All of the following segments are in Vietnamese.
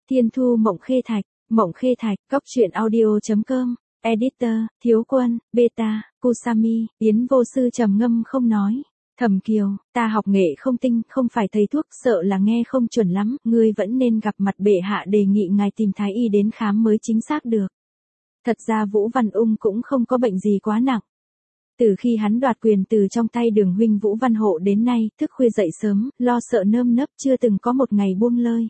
Thiên Thu Mộng Khê Thạch, Cóc truyện audio.com, Editor, Thiếu Quân, Beta, Kusami, Yến Vô Sư trầm ngâm không nói. Thẩm Kiều, ta học nghệ không tinh, không phải thầy thuốc, sợ là nghe không chuẩn lắm, ngươi vẫn nên gặp mặt bệ hạ đề nghị ngài tìm thái y đến khám mới chính xác được. Thật ra Vũ Văn Ung cũng không có bệnh gì quá nặng. Từ khi hắn đoạt quyền từ trong tay Đường huynh Vũ Văn Hộ đến nay, thức khuya dậy sớm, lo sợ nơm nớp chưa từng có một ngày buông lơi.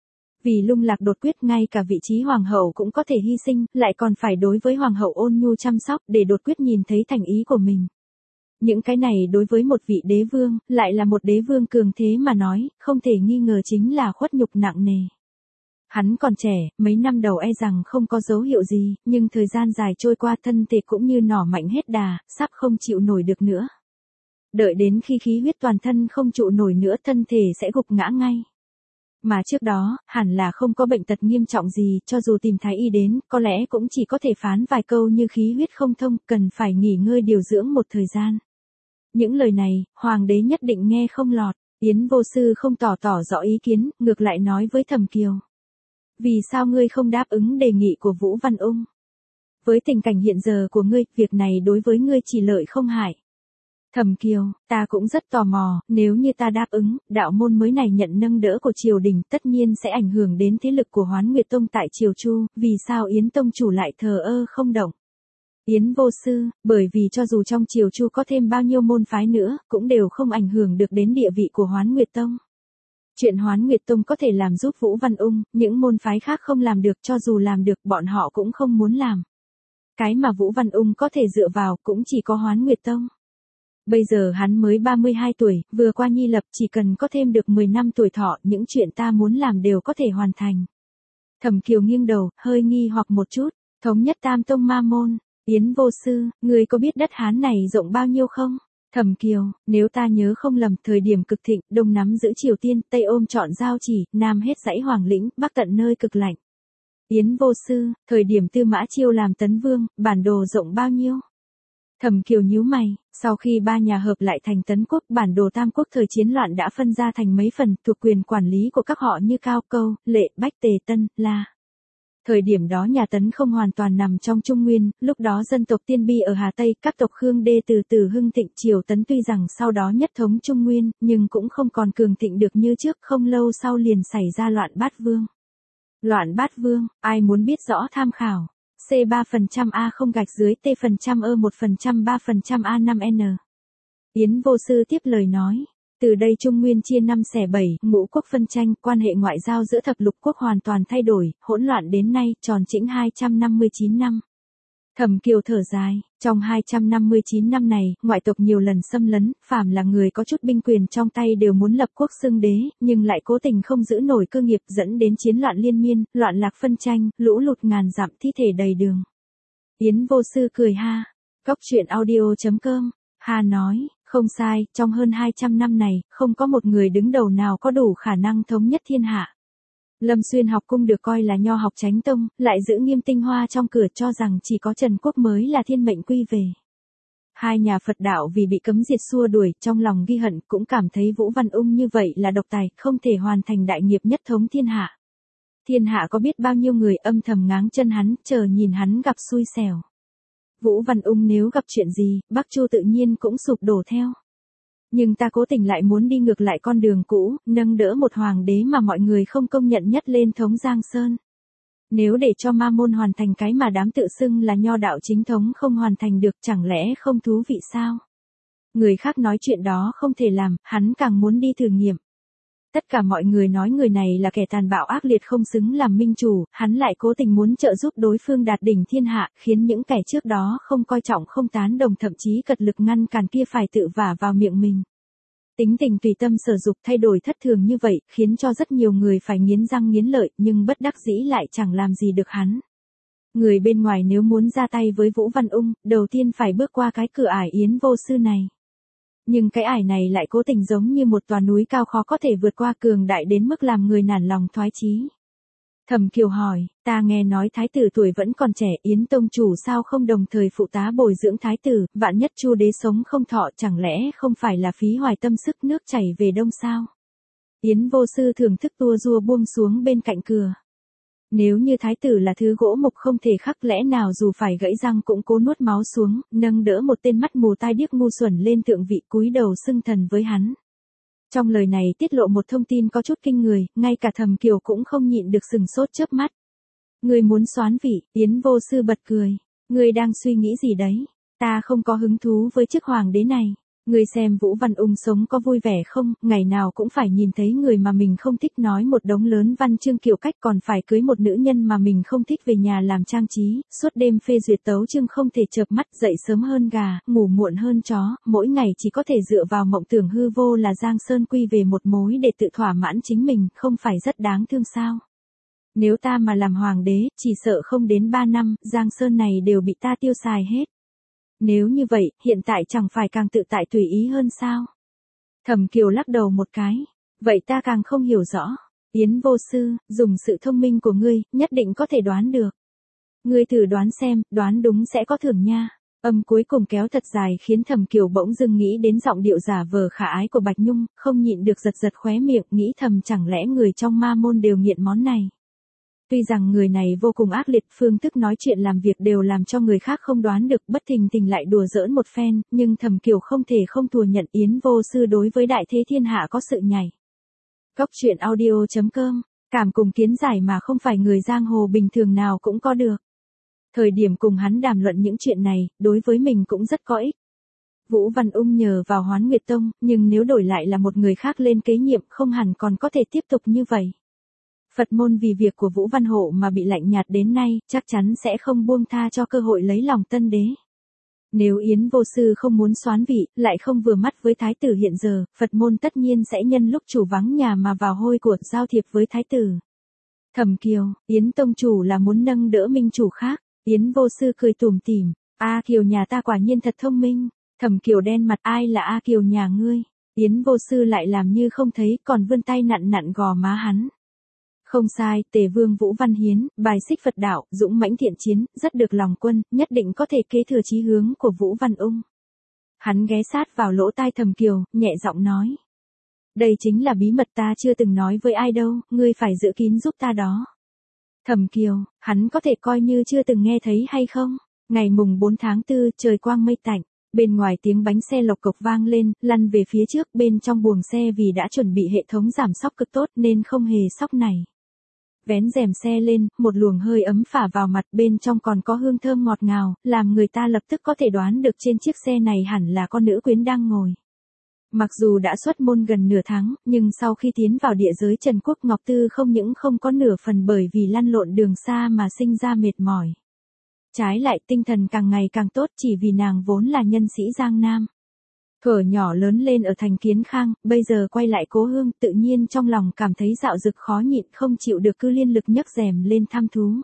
Vì lung lạc đột quyết ngay cả vị trí hoàng hậu cũng có thể hy sinh, lại còn phải đối với hoàng hậu ôn nhu chăm sóc để đột quyết nhìn thấy thành ý của mình. Những cái này đối với một vị đế vương, lại là một đế vương cường thế mà nói, không thể nghi ngờ chính là khuất nhục nặng nề. Hắn còn trẻ, mấy năm đầu e rằng không có dấu hiệu gì, nhưng thời gian dài trôi qua thân thể cũng như nỏ mạnh hết đà, sắp không chịu nổi được nữa. Đợi đến khi khí huyết toàn thân không trụ nổi nữa thân thể sẽ gục ngã ngay. Mà trước đó, hẳn là không có bệnh tật nghiêm trọng gì, cho dù tìm thái y đến, có lẽ cũng chỉ có thể phán vài câu như khí huyết không thông, cần phải nghỉ ngơi điều dưỡng một thời gian. Những lời này, hoàng đế nhất định nghe không lọt, Yến Vô Sư không tỏ rõ ý kiến, ngược lại nói với Thẩm Kiều. Vì sao ngươi không đáp ứng đề nghị của Vũ Văn Ung? Với tình cảnh hiện giờ của ngươi, việc này đối với ngươi chỉ lợi không hại. Thẩm Kiều, ta cũng rất tò mò, nếu như ta đáp ứng, đạo môn mới này nhận nâng đỡ của triều đình tất nhiên sẽ ảnh hưởng đến thế lực của Hoán Nguyệt Tông tại Triều Chu, vì sao Yến Tông chủ lại thờ ơ không động? Yến Vô Sư, bởi vì cho dù trong Triều Chu có thêm bao nhiêu môn phái nữa, cũng đều không ảnh hưởng được đến địa vị của Hoán Nguyệt Tông. Chuyện Hoán Nguyệt Tông có thể làm giúp Vũ Văn Ung, những môn phái khác không làm được, cho dù làm được bọn họ cũng không muốn làm. Cái mà Vũ Văn Ung có thể dựa vào cũng chỉ có Hoán Nguyệt Tông. Bây giờ hắn mới 32 tuổi, vừa qua nhi lập, chỉ cần có thêm được 10 năm tuổi thọ, những chuyện ta muốn làm đều có thể hoàn thành. Thẩm Kiều nghiêng đầu, hơi nghi hoặc một chút, thống nhất Tam Tông Ma Môn, Yến Vô Sư, người có biết đất Hán này rộng bao nhiêu không? Thẩm Kiều, nếu ta nhớ không lầm, thời điểm cực thịnh, Đông nắm giữ Triều Tiên, Tây ôm trọn Giao Chỉ, Nam hết dãy Hoàng Lĩnh, Bắc tận nơi cực lạnh. Yến Vô Sư, thời điểm Tư Mã Chiêu làm Tấn Vương, bản đồ rộng bao nhiêu? Thẩm Kiều nhíu mày, sau khi ba nhà hợp lại thành Tấn Quốc, bản đồ Tam Quốc thời chiến loạn đã phân ra thành mấy phần, thuộc quyền quản lý của các họ như Cao Câu, Lệ, Bách, Tề, Tân, La. Thời điểm đó nhà Tấn không hoàn toàn nằm trong Trung Nguyên, lúc đó dân tộc Tiên Bi ở Hà Tây, các tộc Khương Đê từ từ hưng thịnh. Triều Tấn tuy rằng sau đó nhất thống Trung Nguyên, nhưng cũng không còn cường thịnh được như trước, không lâu sau liền xảy ra loạn Bát Vương. Loạn Bát Vương, ai muốn biết rõ tham khảo. C3% A không gạch dưới T% E1% 3% A5N. Yến Vô Sư tiếp lời nói. Từ đây Trung Nguyên chia 5 xẻ 7, ngũ quốc phân tranh, quan hệ ngoại giao giữa thập lục quốc hoàn toàn thay đổi, hỗn loạn đến nay, tròn chỉnh 259 năm. Thẩm Kiều thở dài, trong 259 năm này, ngoại tộc nhiều lần xâm lấn, phàm là người có chút binh quyền trong tay đều muốn lập quốc xưng đế, nhưng lại cố tình không giữ nổi cơ nghiệp, dẫn đến chiến loạn liên miên, loạn lạc phân tranh, lũ lụt ngàn dặm, thi thể đầy đường. Yến Vô Sư cười ha. Cóc truyện audio.com, ha nói. Không sai, trong hơn 200 năm này, không có một người đứng đầu nào có đủ khả năng thống nhất thiên hạ. Lâm Xuyên học cung được coi là nho học chánh tông, lại giữ nghiêm tinh hoa trong cửa, cho rằng chỉ có Trần Quốc mới là thiên mệnh quy về. Hai nhà Phật đạo vì bị cấm diệt xua đuổi, trong lòng ghi hận, cũng cảm thấy Vũ Văn Ung như vậy là độc tài, không thể hoàn thành đại nghiệp nhất thống thiên hạ. Thiên hạ có biết bao nhiêu người âm thầm ngáng chân hắn, chờ nhìn hắn gặp xui xẻo. Vũ Văn Ung nếu gặp chuyện gì, Bắc Chu tự nhiên cũng sụp đổ theo. Nhưng ta cố tình lại muốn đi ngược lại con đường cũ, nâng đỡ một hoàng đế mà mọi người không công nhận nhất lên thống Giang Sơn. Nếu để cho Ma Môn hoàn thành cái mà đám tự xưng là nho đạo chính thống không hoàn thành được, chẳng lẽ không thú vị sao? Người khác nói chuyện đó không thể làm, hắn càng muốn đi thử nghiệm. Tất cả mọi người nói người này là kẻ tàn bạo ác liệt không xứng làm minh chủ, hắn lại cố tình muốn trợ giúp đối phương đạt đỉnh thiên hạ, khiến những kẻ trước đó không coi trọng không tán đồng thậm chí cật lực ngăn cản kia phải tự vả vào miệng mình. Tính tình tùy tâm sở dục thay đổi thất thường như vậy, khiến cho rất nhiều người phải nghiến răng nghiến lợi, nhưng bất đắc dĩ lại chẳng làm gì được hắn. Người bên ngoài nếu muốn ra tay với Vũ Văn Ung, đầu tiên phải bước qua cái cửa ải Yến Vô Sư này. Nhưng cái ải này lại cố tình giống như một tòa núi cao khó có thể vượt qua, cường đại đến mức làm người nản lòng thoái chí. Thẩm Kiều hỏi, ta nghe nói thái tử tuổi vẫn còn trẻ, Yến Tông chủ sao không đồng thời phụ tá bồi dưỡng thái tử, vạn nhất Chu đế sống không thọ, chẳng lẽ không phải là phí hoài tâm sức, nước chảy về đông sao? Yến Vô Sư thưởng thức tua rua buông xuống bên cạnh cửa. Nếu như thái tử là thứ gỗ mục không thể khắc, lẽ nào dù phải gãy răng cũng cố nuốt máu xuống, nâng đỡ một tên mắt mù tai điếc ngu xuẩn lên thượng vị, cúi đầu xưng thần với hắn. Trong lời này tiết lộ một thông tin có chút kinh người, ngay cả Thẩm Kiều cũng không nhịn được sừng sốt chớp mắt. Ngươi muốn soán vị? Yến Vô Sư bật cười. Ngươi đang suy nghĩ gì đấy? Ta không có hứng thú với chức hoàng đế này. Ngươi xem Vũ Văn Ung sống có vui vẻ không, ngày nào cũng phải nhìn thấy người mà mình không thích nói một đống lớn văn chương kiểu cách, còn phải cưới một nữ nhân mà mình không thích về nhà làm trang trí, suốt đêm phê duyệt tấu chương không thể chợp mắt, dậy sớm hơn gà, ngủ muộn hơn chó, mỗi ngày chỉ có thể dựa vào mộng tưởng hư vô là Giang Sơn quy về một mối để tự thỏa mãn chính mình, không phải rất đáng thương sao? Nếu ta mà làm hoàng đế, chỉ sợ không đến 3 năm, Giang Sơn này đều bị ta tiêu xài hết. Nếu như vậy, hiện tại chẳng phải càng tự tại tùy ý hơn sao? Thẩm Kiều lắc đầu một cái. Vậy ta càng không hiểu rõ. Yến Vô Sư, dùng sự thông minh của ngươi, nhất định có thể đoán được. Ngươi thử đoán xem, đoán đúng sẽ có thưởng nha. Âm cuối cùng kéo thật dài khiến Thẩm Kiều bỗng dưng nghĩ đến giọng điệu giả vờ khả ái của Bạch Nhung, không nhịn được giật giật khóe miệng, nghĩ thầm chẳng lẽ người trong ma môn đều nghiện món này. Tuy rằng người này vô cùng ác liệt, phương thức nói chuyện làm việc đều làm cho người khác không đoán được, bất thình lình lại đùa giỡn một phen, nhưng Thẩm Kiều không thể không thừa nhận Yến Vô Sư đối với đại thế thiên hạ có sự nhảy. Góc truyện audio.com, cảm cùng kiến giải mà không phải người giang hồ bình thường nào cũng có được. Thời điểm cùng hắn đàm luận những chuyện này, đối với mình cũng rất có ích. Vũ Văn Ung nhờ vào Hoán Nguyệt Tông, nhưng nếu đổi lại là một người khác lên kế nhiệm không hẳn còn có thể tiếp tục như vậy. Phật môn vì việc của Vũ Văn Hộ mà bị lạnh nhạt đến nay, chắc chắn sẽ không buông tha cho cơ hội lấy lòng tân đế. Nếu Yến Vô Sư không muốn soán vị, lại không vừa mắt với thái tử hiện giờ, Phật môn tất nhiên sẽ nhân lúc chủ vắng nhà mà vào hôi của giao thiệp với thái tử. Thẩm Kiều, Yến Tông chủ là muốn nâng đỡ minh chủ khác. Yến Vô Sư cười tủm tỉm. A Kiều nhà ta quả nhiên thật thông minh. Thẩm Kiều đen mặt, ai là A Kiều nhà ngươi? Yến Vô Sư lại làm như không thấy, còn vươn tay nặn nặn gò má hắn. Không sai, Tề Vương Vũ Văn Hiến, bài xích Phật đạo, dũng mãnh thiện chiến, rất được lòng quân, nhất định có thể kế thừa chí hướng của Vũ Văn Ung. Hắn ghé sát vào lỗ tai Thẩm Kiều, nhẹ giọng nói. Đây chính là bí mật ta chưa từng nói với ai đâu, ngươi phải giữ kín giúp ta đó. Thẩm Kiều, hắn có thể coi như chưa từng nghe thấy hay không? Ngày mùng 4 tháng 4, trời quang mây tạnh. Bên ngoài tiếng bánh xe lộc cộc vang lên, lăn về phía trước, bên trong buồng xe vì đã chuẩn bị hệ thống giảm xóc cực tốt nên không hề sóc này. Vén rèm xe lên, một luồng hơi ấm phả vào mặt, bên trong còn có hương thơm ngọt ngào, làm người ta lập tức có thể đoán được trên chiếc xe này hẳn là con nữ quyến đang ngồi. Mặc dù đã xuất môn gần nửa tháng, nhưng sau khi tiến vào địa giới Trần Quốc, Ngọc Tư không những không có nửa phần bởi vì lăn lộn đường xa mà sinh ra mệt mỏi. Trái lại tinh thần càng ngày càng tốt, chỉ vì nàng vốn là nhân sĩ Giang Nam. Thuở nhỏ lớn lên ở thành Kiến Khang, bây giờ quay lại cố hương, tự nhiên trong lòng cảm thấy dạo dực khó nhịn, không chịu được, cứ liên lực nhấc rèm lên thăm thú.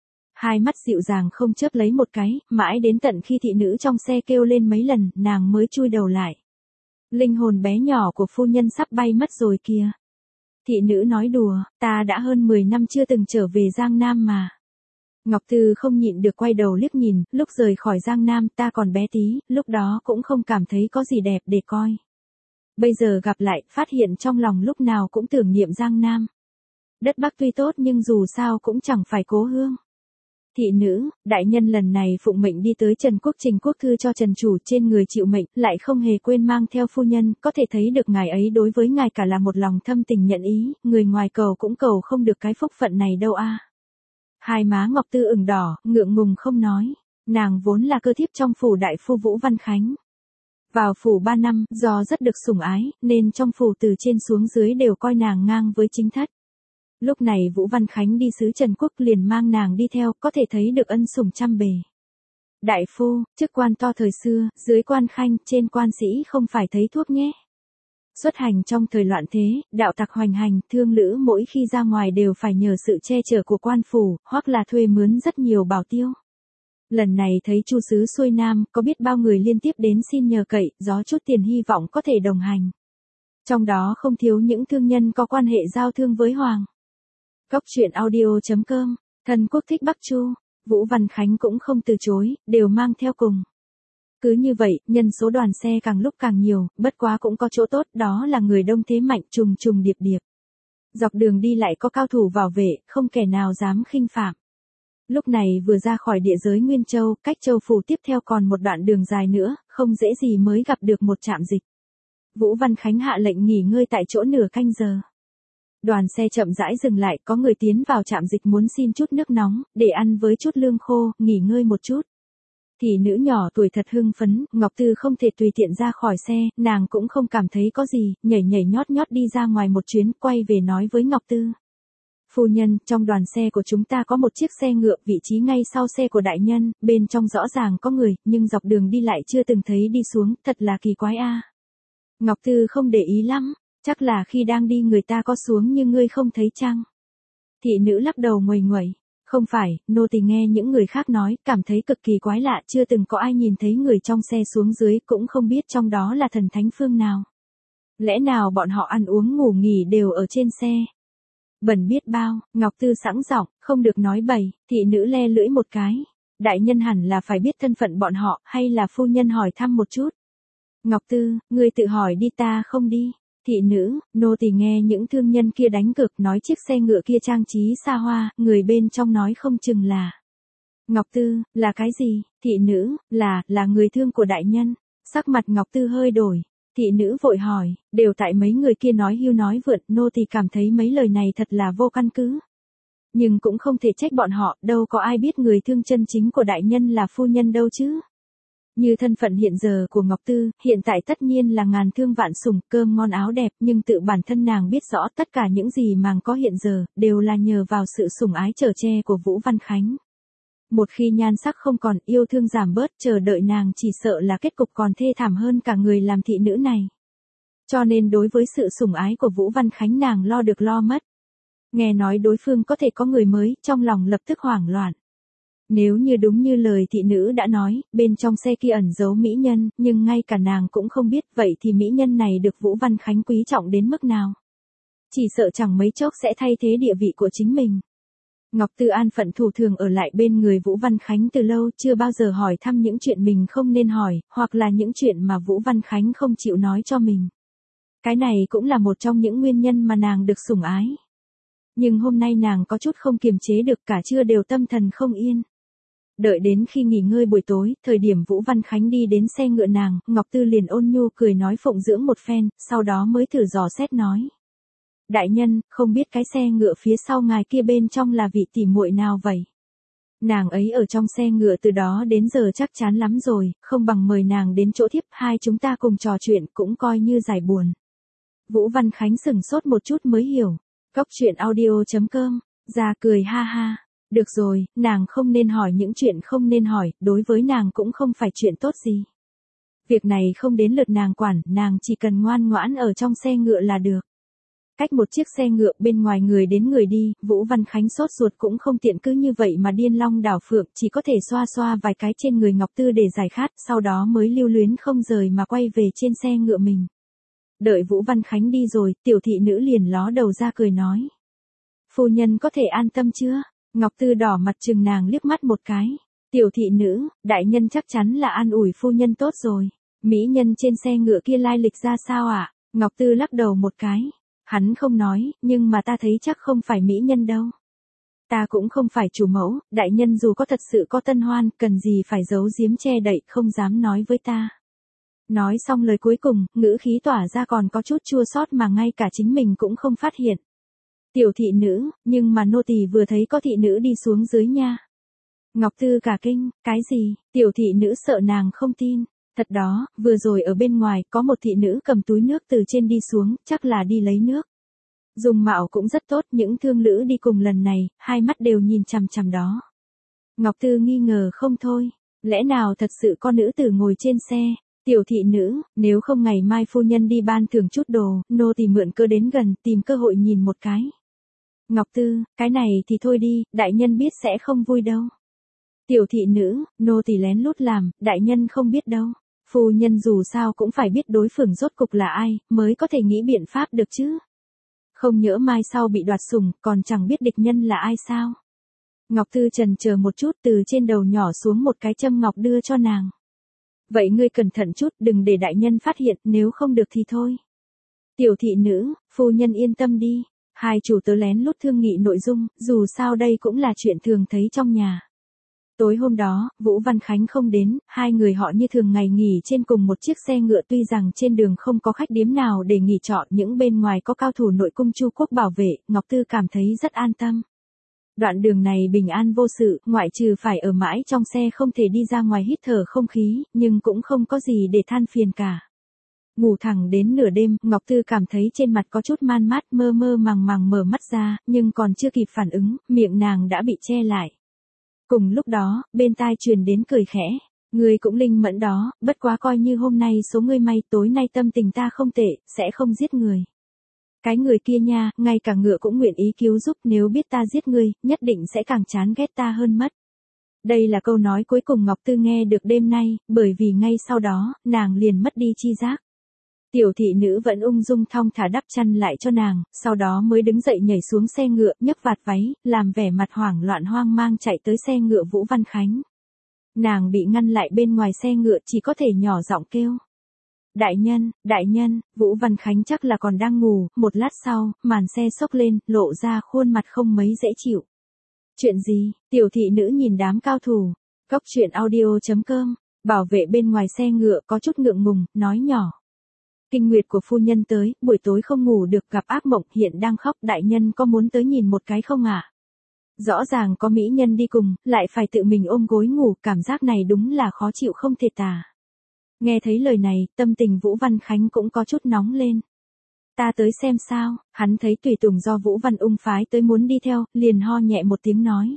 Hai mắt dịu dàng không chớp lấy một cái, mãi đến tận khi thị nữ trong xe kêu lên mấy lần, nàng mới chui đầu lại. Linh hồn bé nhỏ của phu nhân sắp bay mất rồi kìa. Thị nữ nói đùa, ta đã hơn 10 năm chưa từng trở về Giang Nam mà. Ngọc Tư không nhịn được quay đầu liếc nhìn, lúc rời khỏi Giang Nam ta còn bé tí, lúc đó cũng không cảm thấy có gì đẹp để coi. Bây giờ gặp lại, phát hiện trong lòng lúc nào cũng tưởng niệm Giang Nam. Đất Bắc tuy tốt nhưng dù sao cũng chẳng phải cố hương. Thị nữ, đại nhân lần này phụng mệnh đi tới Trần Quốc trình quốc thư cho Trần chủ, trên người chịu mệnh, lại không hề quên mang theo phu nhân, có thể thấy được ngài ấy đối với ngài cả là một lòng thâm tình nhận ý, người ngoài cầu cũng cầu không được cái phúc phận này đâu a. Hai má Ngọc Tư ửng đỏ, ngượng ngùng không nói. Nàng vốn là cơ thiếp trong phủ đại phu Vũ Văn Khánh. Vào phủ 3 năm, do rất được sủng ái, nên trong phủ từ trên xuống dưới đều coi nàng ngang với chính thất. Lúc này Vũ Văn Khánh đi xứ Trần Quốc liền mang nàng đi theo, có thể thấy được ân sủng trăm bề. Đại phu, chức quan to thời xưa, dưới quan khanh, trên quan sĩ không phải thấy thuốc nhé. Xuất hành trong thời loạn thế, đạo tặc hoành hành, thương lữ mỗi khi ra ngoài đều phải nhờ sự che chở của quan phủ, hoặc là thuê mướn rất nhiều bảo tiêu. Lần này thấy chu sứ xuôi nam, có biết bao người liên tiếp đến xin nhờ cậy, gió chút tiền hy vọng có thể đồng hành. Trong đó không thiếu những thương nhân có quan hệ giao thương với Hoàng. Góc truyện audio.com, Thần Quốc thích Bắc Chu, Vũ Văn Khánh cũng không từ chối, đều mang theo cùng. Cứ như vậy, nhân số đoàn xe càng lúc càng nhiều, bất quá cũng có chỗ tốt, đó là người đông thế mạnh, trùng trùng điệp điệp. Dọc đường đi lại có cao thủ bảo vệ, không kẻ nào dám khinh phạm. Lúc này vừa ra khỏi địa giới Nguyên Châu, cách châu phủ tiếp theo còn một đoạn đường dài nữa, không dễ gì mới gặp được một trạm dịch. Vũ Văn Khánh hạ lệnh nghỉ ngơi tại chỗ nửa canh giờ. Đoàn xe chậm rãi dừng lại, có người tiến vào trạm dịch muốn xin chút nước nóng, để ăn với chút lương khô, nghỉ ngơi một chút. Thị nữ nhỏ tuổi thật hưng phấn, Ngọc Tư không thể tùy tiện ra khỏi xe, nàng cũng không cảm thấy có gì, nhảy nhảy nhót nhót đi ra ngoài một chuyến, quay về nói với Ngọc Tư. Phu nhân, trong đoàn xe của chúng ta có một chiếc xe ngựa, vị trí ngay sau xe của đại nhân, bên trong rõ ràng có người, nhưng dọc đường đi lại chưa từng thấy đi xuống, thật là kỳ quái a. Ngọc Tư không để ý lắm, chắc là khi đang đi người ta có xuống nhưng ngươi không thấy chăng? Thị nữ lắc đầu nguầy nguẩy. Không phải, nô tỳ nghe những người khác nói, cảm thấy cực kỳ quái lạ, chưa từng có ai nhìn thấy người trong xe xuống dưới, cũng không biết trong đó là thần thánh phương nào. Lẽ nào bọn họ ăn uống ngủ nghỉ đều ở trên xe? Bẩn biết bao, Ngọc Tư sẵn giọng, không được nói bậy, thị nữ le lưỡi một cái. Đại nhân hẳn là phải biết thân phận bọn họ, hay là phu nhân hỏi thăm một chút. Ngọc Tư, ngươi tự hỏi đi, ta không đi. Thị nữ, nô tỳ nghe những thương nhân kia đánh cược, nói chiếc xe ngựa kia trang trí xa hoa, người bên trong nói không chừng là. Ngọc Tư, là cái gì? Thị nữ, là người thương của đại nhân. Sắc mặt Ngọc Tư hơi đổi. Thị nữ vội hỏi, đều tại mấy người kia nói hưu nói vượt, nô tỳ cảm thấy mấy lời này thật là vô căn cứ. Nhưng cũng không thể trách bọn họ, đâu có ai biết người thương chân chính của đại nhân là phu nhân đâu chứ. Như thân phận hiện giờ của Ngọc Tư, hiện tại tất nhiên là ngàn thương vạn sủng, cơm ngon áo đẹp, nhưng tự bản thân nàng biết rõ tất cả những gì nàng có hiện giờ, đều là nhờ vào sự sủng ái chở che của Vũ Văn Khánh. Một khi nhan sắc không còn, yêu thương giảm bớt, chờ đợi nàng chỉ sợ là kết cục còn thê thảm hơn cả người làm thị nữ này. Cho nên đối với sự sủng ái của Vũ Văn Khánh nàng lo được lo mất. Nghe nói đối phương có thể có người mới, trong lòng lập tức hoảng loạn. Nếu như đúng như lời thị nữ đã nói, bên trong xe kia ẩn giấu mỹ nhân, nhưng ngay cả nàng cũng không biết, vậy thì mỹ nhân này được Vũ Văn Khánh quý trọng đến mức nào. Chỉ sợ chẳng mấy chốc sẽ thay thế địa vị của chính mình. Ngọc Tư an phận thủ thường ở lại bên người Vũ Văn Khánh từ lâu, chưa bao giờ hỏi thăm những chuyện mình không nên hỏi, hoặc là những chuyện mà Vũ Văn Khánh không chịu nói cho mình. Cái này cũng là một trong những nguyên nhân mà nàng được sủng ái. Nhưng hôm nay nàng có chút không kiềm chế được, cả trưa đều tâm thần không yên. Đợi đến khi nghỉ ngơi buổi tối, thời điểm Vũ Văn Khánh đi đến xe ngựa nàng, Ngọc Tư liền ôn nhu cười nói phụng dưỡng một phen, sau đó mới thử dò xét nói. Đại nhân, không biết cái xe ngựa phía sau ngài kia bên trong là vị tỉ muội nào vậy? Nàng ấy ở trong xe ngựa từ đó đến giờ chắc chắn lắm rồi, không bằng mời nàng đến chỗ thiếp, hai chúng ta cùng trò chuyện cũng coi như giải buồn. Vũ Văn Khánh sửng sốt một chút mới hiểu. Cóc truyện audio.com, ra cười ha ha. Được rồi, nàng không nên hỏi những chuyện không nên hỏi, đối với nàng cũng không phải chuyện tốt gì. Việc này không đến lượt nàng quản, nàng chỉ cần ngoan ngoãn ở trong xe ngựa là được. Cách một chiếc xe ngựa, bên ngoài người đến người đi, Vũ Văn Khánh sốt ruột cũng không tiện cứ như vậy mà điên long đảo phượng, chỉ có thể xoa xoa vài cái trên người Ngọc Tư để giải khát, sau đó mới lưu luyến không rời mà quay về trên xe ngựa mình. Đợi Vũ Văn Khánh đi rồi, tiểu thị nữ liền ló đầu ra cười nói. Phu nhân có thể an tâm chưa? Ngọc Tư đỏ mặt chừng nàng liếc mắt một cái. Tiểu thị nữ, đại nhân chắc chắn là an ủi phu nhân tốt rồi. Mỹ nhân trên xe ngựa kia lai lịch ra sao ạ? Ngọc Tư lắc đầu một cái. Hắn không nói, nhưng mà ta thấy chắc không phải mỹ nhân đâu. Ta cũng không phải chủ mẫu, đại nhân dù có thật sự có tân hoan, cần gì phải giấu giếm che đậy, không dám nói với ta. Nói xong lời cuối cùng, ngữ khí tỏa ra còn có chút chua xót mà ngay cả chính mình cũng không phát hiện. Tiểu thị nữ, nhưng mà nô tỳ vừa thấy có thị nữ đi xuống dưới nha. Ngọc Tư cả kinh, cái gì? Tiểu thị nữ sợ nàng không tin. Thật đó, vừa rồi ở bên ngoài có một thị nữ cầm túi nước từ trên đi xuống, chắc là đi lấy nước. Dung mạo cũng rất tốt, những thương lữ đi cùng lần này, hai mắt đều nhìn chằm chằm đó. Ngọc Tư nghi ngờ không thôi, lẽ nào thật sự có nữ tử ngồi trên xe? Tiểu thị nữ, nếu không ngày mai phu nhân đi ban thưởng chút đồ, nô tỳ mượn cơ đến gần, tìm cơ hội nhìn một cái. Ngọc Tư, cái này thì thôi đi, đại nhân biết sẽ không vui đâu. Tiểu thị nữ, nô tỳ lén lút làm, đại nhân không biết đâu. Phu nhân dù sao cũng phải biết đối phương rốt cục là ai, mới có thể nghĩ biện pháp được chứ. Không nhỡ mai sau bị đoạt sủng, còn chẳng biết địch nhân là ai sao. Ngọc Tư chần chờ một chút, từ trên đầu nhỏ xuống một cái châm ngọc đưa cho nàng. Vậy ngươi cẩn thận chút, đừng để đại nhân phát hiện, nếu không được thì thôi. Tiểu thị nữ, phu nhân yên tâm đi. Hai chủ tớ lén lút thương nghị nội dung, dù sao đây cũng là chuyện thường thấy trong nhà. Tối hôm đó, Vũ Văn Khánh không đến, hai người họ như thường ngày nghỉ trên cùng một chiếc xe ngựa, tuy rằng trên đường không có khách điếm nào để nghỉ trọ, những bên ngoài có cao thủ nội cung Chu Quốc bảo vệ, Ngọc Tư cảm thấy rất an tâm. Đoạn đường này bình an vô sự, ngoại trừ phải ở mãi trong xe không thể đi ra ngoài hít thở không khí, nhưng cũng không có gì để than phiền cả. Ngủ thẳng đến nửa đêm, Ngọc Tư cảm thấy trên mặt có chút man mát, mơ mơ màng màng mở mắt ra, nhưng còn chưa kịp phản ứng, miệng nàng đã bị che lại. Cùng lúc đó, bên tai truyền đến cười khẽ. Ngươi cũng linh mẫn đó, bất quá coi như hôm nay số ngươi may, tối nay tâm tình ta không tệ, sẽ không giết người. Cái người kia nha, ngay cả ngựa cũng nguyện ý cứu giúp, nếu biết ta giết ngươi, nhất định sẽ càng chán ghét ta hơn mất. Đây là câu nói cuối cùng Ngọc Tư nghe được đêm nay, bởi vì ngay sau đó, nàng liền mất đi chi giác. Tiểu thị nữ vẫn ung dung thong thả đắp chăn lại cho nàng, sau đó mới đứng dậy nhảy xuống xe ngựa, nhấc vạt váy, làm vẻ mặt hoảng loạn hoang mang chạy tới xe ngựa Vũ Văn Khánh. Nàng bị ngăn lại bên ngoài xe ngựa, chỉ có thể nhỏ giọng kêu. Đại nhân, Vũ Văn Khánh chắc là còn đang ngủ, một lát sau, màn xe xốc lên, lộ ra khuôn mặt không mấy dễ chịu. Chuyện gì? Tiểu thị nữ nhìn đám cao thủ. Cóc truyện audio.com, bảo vệ bên ngoài xe ngựa có chút ngượng ngùng, nói nhỏ. Kinh nguyệt của phu nhân tới, buổi tối không ngủ được, gặp ác mộng, hiện đang khóc, đại nhân có muốn tới nhìn một cái không ạ? Rõ ràng có mỹ nhân đi cùng, lại phải tự mình ôm gối ngủ, cảm giác này đúng là khó chịu không thể tả. Nghe thấy lời này, tâm tình Vũ Văn Khánh cũng có chút nóng lên. Ta tới xem sao, hắn thấy tùy tùng do Vũ Văn Ung phái tới muốn đi theo, liền ho nhẹ một tiếng nói.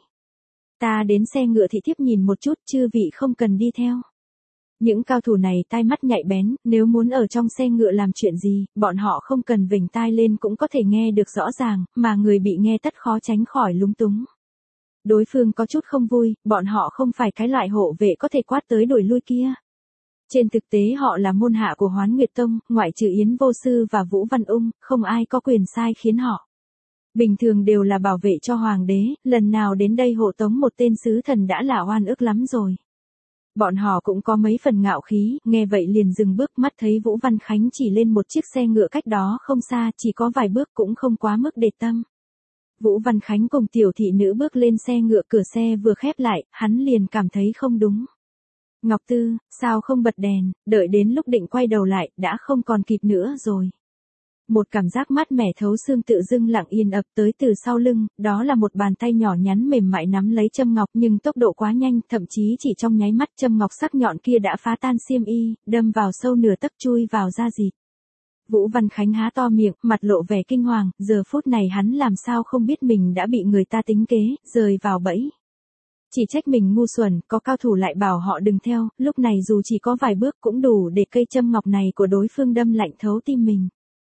Ta đến xe ngựa thị thiếp nhìn một chút, chư vị không cần đi theo. Những cao thủ này tai mắt nhạy bén, nếu muốn ở trong xe ngựa làm chuyện gì, bọn họ không cần vểnh tai lên cũng có thể nghe được rõ ràng, mà người bị nghe tất khó tránh khỏi lúng túng. Đối phương có chút không vui, bọn họ không phải cái loại hộ vệ có thể quát tới đuổi lui kia. Trên thực tế họ là môn hạ của Hoán Nguyệt Tông, ngoại trừ Yến Vô Sư và Vũ Văn Ung, không ai có quyền sai khiến họ. Bình thường đều là bảo vệ cho hoàng đế, lần nào đến đây hộ tống một tên sứ thần đã là oan ức lắm rồi. Bọn họ cũng có mấy phần ngạo khí, nghe vậy liền dừng bước, mắt thấy Vũ Văn Khánh chỉ lên một chiếc xe ngựa cách đó không xa, chỉ có vài bước cũng không quá mức để tâm. Vũ Văn Khánh cùng tiểu thị nữ bước lên xe ngựa, cửa xe vừa khép lại, hắn liền cảm thấy không đúng. Ngọc Tư, sao không bật đèn, đợi đến lúc định quay đầu lại, đã không còn kịp nữa rồi. Một cảm giác mát mẻ thấu xương tự dưng lặng yên ập tới từ sau lưng, đó là một bàn tay nhỏ nhắn mềm mại nắm lấy châm ngọc, nhưng tốc độ quá nhanh, thậm chí chỉ trong nháy mắt châm ngọc sắc nhọn kia đã phá tan xiêm y, đâm vào sâu nửa tấc, chui vào da thịt. Vũ Văn Khánh há to miệng, mặt lộ vẻ kinh hoàng, giờ phút này hắn làm sao không biết mình đã bị người ta tính kế, rơi vào bẫy. Chỉ trách mình ngu xuẩn, có cao thủ lại bảo họ đừng theo, lúc này dù chỉ có vài bước cũng đủ để cây châm ngọc này của đối phương đâm lạnh thấu tim mình.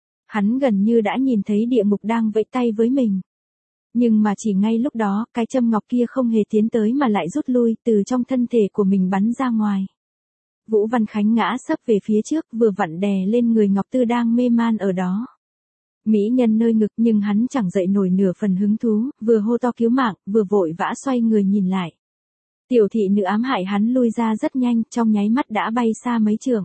Hắn gần như đã nhìn thấy địa ngục đang vẫy tay với mình. Nhưng mà chỉ ngay lúc đó, cái châm ngọc kia không hề tiến tới mà lại rút lui, từ trong thân thể của mình bắn ra ngoài. Vũ Văn Khánh ngã sấp về phía trước, vừa vặn đè lên người Ngọc Tư đang mê man ở đó. Mỹ nhân nơi ngực, nhưng hắn chẳng dậy nổi nửa phần hứng thú, vừa hô to cứu mạng, vừa vội vã xoay người nhìn lại. Tiểu thị nữ ám hại hắn lui ra rất nhanh, trong nháy mắt đã bay xa mấy trượng.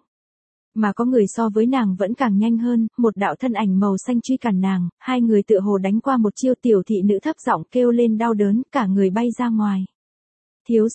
Mà có người so với nàng vẫn càng nhanh hơn, một đạo thân ảnh màu xanh truy cản nàng, hai người tựa hồ đánh qua một chiêu, tiểu thị nữ thấp giọng kêu lên đau đớn, cả người bay ra ngoài. Thiếu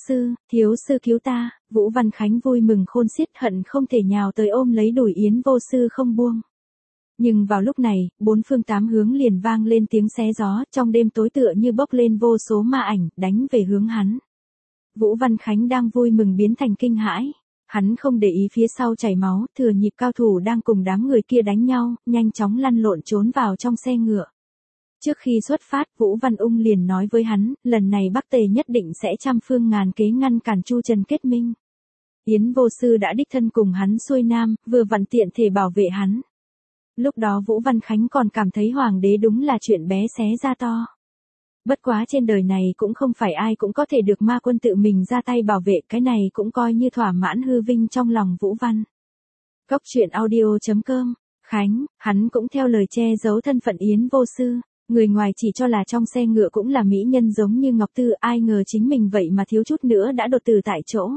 sư cứu ta, Vũ Văn Khánh vui mừng khôn xiết, hận không thể nhào tới ôm lấy đùi Yến Vô Sư không buông. Nhưng vào lúc này, bốn phương tám hướng liền vang lên tiếng xé gió, trong đêm tối tựa như bốc lên vô số ma ảnh, đánh về hướng hắn. Vũ Văn Khánh đang vui mừng biến thành kinh hãi. Hắn không để ý phía sau chảy máu, thừa nhịp cao thủ đang cùng đám người kia đánh nhau, nhanh chóng lăn lộn trốn vào trong xe ngựa. Trước khi xuất phát, Vũ Văn Ung liền nói với hắn, lần này Bắc Tề nhất định sẽ trăm phương ngàn kế ngăn cản Chu Trần kết minh. Yến Vô Sư đã đích thân cùng hắn xuôi nam, vừa vặn tiện thể bảo vệ hắn. Lúc đó Vũ Văn Khánh còn cảm thấy hoàng đế đúng là chuyện bé xé ra to. Bất quá trên đời này cũng không phải ai cũng có thể được ma quân tự mình ra tay bảo vệ, cái này cũng coi như thỏa mãn hư vinh trong lòng Vũ Văn. Cóc truyện audio.com, Khánh, hắn cũng theo lời che giấu thân phận Yến Vô Sư, người ngoài chỉ cho là trong xe ngựa cũng là mỹ nhân giống như Ngọc Tư, ai ngờ chính mình vậy mà thiếu chút nữa đã đột tử tại chỗ.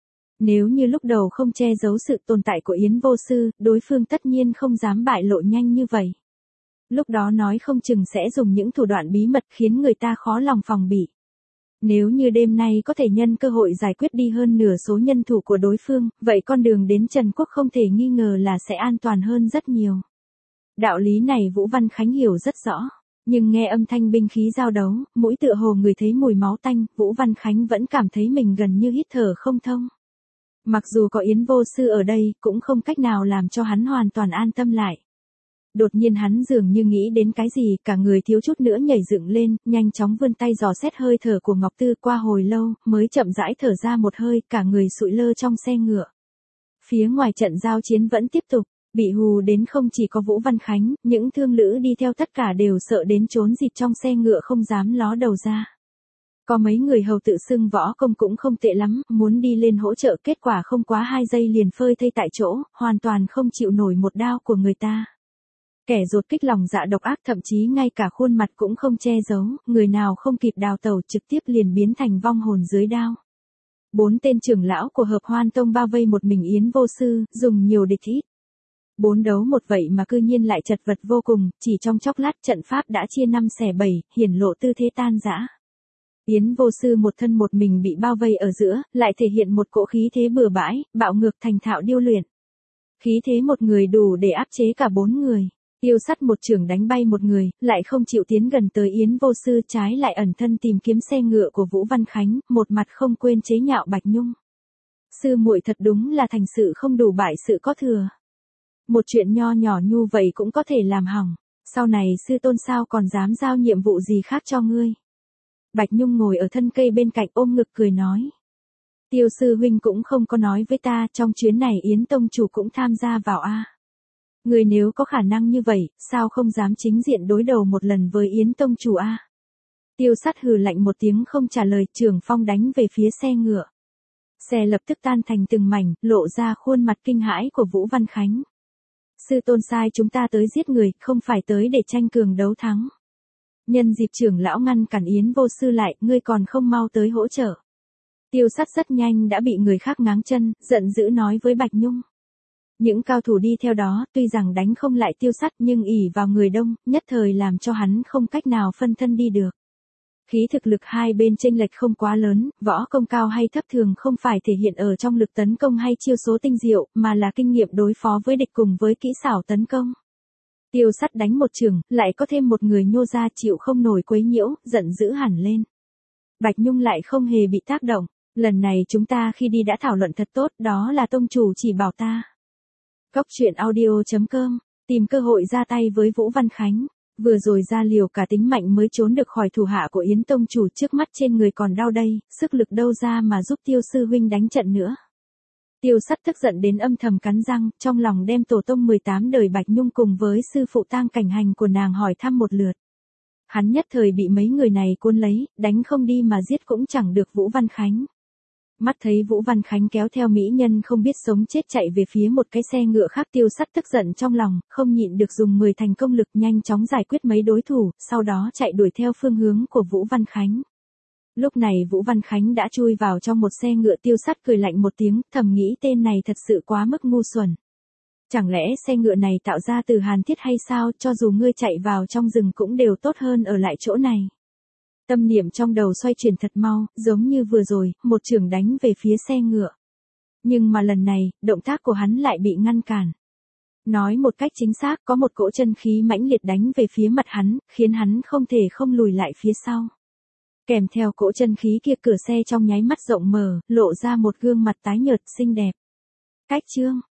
Nếu như lúc đầu không che giấu sự tồn tại của Yến Vô Sư, đối phương tất nhiên không dám bại lộ nhanh như vậy. Lúc đó nói không chừng sẽ dùng những thủ đoạn bí mật khiến người ta khó lòng phòng bị. Nếu như đêm nay có thể nhân cơ hội giải quyết đi hơn nửa số nhân thủ của đối phương, vậy con đường đến Trần Quốc không thể nghi ngờ là sẽ an toàn hơn rất nhiều. Đạo lý này Vũ Văn Khánh hiểu rất rõ. Nhưng nghe âm thanh binh khí giao đấu, mũi tựa hồ người thấy mùi máu tanh, Vũ Văn Khánh vẫn cảm thấy mình gần như hít thở không thông. Mặc dù có Yến Vô Sư ở đây, cũng không cách nào làm cho hắn hoàn toàn an tâm lại. Đột nhiên hắn dường như nghĩ đến cái gì, cả người thiếu chút nữa nhảy dựng lên, nhanh chóng vươn tay dò xét hơi thở của Ngọc Tư, qua hồi lâu, mới chậm rãi thở ra một hơi, cả người sụi lơ trong xe ngựa. Phía ngoài trận giao chiến vẫn tiếp tục, bị hù đến không chỉ có Vũ Văn Khánh, những thương lữ đi theo tất cả đều sợ đến trốn dịt trong xe ngựa không dám ló đầu ra. Có mấy người hầu tự xưng võ công cũng không tệ lắm, muốn đi lên hỗ trợ, kết quả không quá 2 giây liền phơi thây tại chỗ, hoàn toàn không chịu nổi một đao của người ta. Kẻ đột kích lòng dạ độc ác, thậm chí ngay cả khuôn mặt cũng không che giấu, người nào không kịp đào tẩu trực tiếp liền biến thành vong hồn dưới đao. 4 tên trưởng lão của Hợp Hoan Tông bao vây một mình Yến Vô Sư, dùng nhiều địch ít. 4 đấu 1 vậy mà cư nhiên lại chật vật vô cùng, chỉ trong chốc lát trận pháp đã chia 5 xẻ 7, hiển lộ tư thế tan rã. Yến Vô Sư một thân một mình bị bao vây ở giữa, lại thể hiện một cỗ khí thế bừa bãi, bạo ngược thành thạo điêu luyện. Khí thế một người đủ để áp chế cả 4 người. Tiêu Sắt một chưởng đánh bay một người, lại không chịu tiến gần tới Yến Vô Sư, trái lại ẩn thân tìm kiếm xe ngựa của Vũ Văn Khánh, một mặt không quên chế nhạo Bạch Nhung. Sư muội thật đúng là thành sự không đủ bại sự có thừa. Một chuyện nho nhỏ nhu vậy cũng có thể làm hỏng, sau này sư tôn sao còn dám giao nhiệm vụ gì khác cho ngươi. Bạch Nhung ngồi ở thân cây bên cạnh ôm ngực cười nói. Tiêu sư huynh cũng không có nói với ta, trong chuyến này Yến tông chủ cũng tham gia vào a. Người nếu có khả năng như vậy, sao không dám chính diện đối đầu một lần với Yến tông chủ a? Tiêu Sắt hừ lạnh một tiếng không trả lời, trường phong đánh về phía xe ngựa. Xe lập tức tan thành từng mảnh, lộ ra khuôn mặt kinh hãi của Vũ Văn Khánh. Sư tôn sai chúng ta tới giết người, không phải tới để tranh cường đấu thắng. Nhân dịp trưởng lão ngăn cản Yến Vô Sư lại, ngươi còn không mau tới hỗ trợ. Tiêu Sắt rất nhanh đã bị người khác ngáng chân, giận dữ nói với Bạch Nhung. Những cao thủ đi theo đó, tuy rằng đánh không lại Tiêu Sắt nhưng ỷ vào người đông, nhất thời làm cho hắn không cách nào phân thân đi được. Khí thực lực hai bên chênh lệch không quá lớn, võ công cao hay thấp thường không phải thể hiện ở trong lực tấn công hay chiêu số tinh diệu, mà là kinh nghiệm đối phó với địch cùng với kỹ xảo tấn công. Tiêu Sắt đánh một chưởng, lại có thêm một người nhô ra chịu không nổi quấy nhiễu, giận dữ hẳn lên. Bạch Nhung lại không hề bị tác động, lần này chúng ta khi đi đã thảo luận thật tốt, đó là tông chủ chỉ bảo ta. Cốc truyện audio.com, tìm cơ hội ra tay với Vũ Văn Khánh. Vừa rồi ra liều cả tính mạnh mới trốn được khỏi thủ hạ của Yến tông chủ, trước mắt trên người còn đau đây, sức lực đâu ra mà giúp Tiêu sư huynh đánh trận nữa. Tiêu Sắt tức giận đến âm thầm cắn răng, trong lòng đem tổ tông 18 đời Bạch Nhung cùng với sư phụ Tang Cảnh Hành của nàng hỏi thăm một lượt. Hắn nhất thời bị mấy người này cuốn lấy, đánh không đi mà giết cũng chẳng được Vũ Văn Khánh. Mắt thấy Vũ Văn Khánh kéo theo mỹ nhân không biết sống chết chạy về phía một cái xe ngựa khác, Tiêu Sắt tức giận trong lòng, không nhịn được dùng 10 thành công lực nhanh chóng giải quyết mấy đối thủ, sau đó chạy đuổi theo phương hướng của Vũ Văn Khánh. Lúc này Vũ Văn Khánh đã chui vào trong một xe ngựa. Tiêu Sắt cười lạnh một tiếng, thầm nghĩ tên này thật sự quá mức ngu xuẩn. Chẳng lẽ xe ngựa này tạo ra từ hàn thiết hay sao, cho dù ngươi chạy vào trong rừng cũng đều tốt hơn ở lại chỗ này. Tâm niệm trong đầu xoay chuyển thật mau, giống như vừa rồi, một chưởng đánh về phía xe ngựa. Nhưng mà lần này, động tác của hắn lại bị ngăn cản. Nói một cách chính xác, có một cỗ chân khí mãnh liệt đánh về phía mặt hắn, khiến hắn không thể không lùi lại phía sau. Kèm theo cỗ chân khí kia, cửa xe trong nháy mắt rộng mở, lộ ra một gương mặt tái nhợt xinh đẹp. Cách chương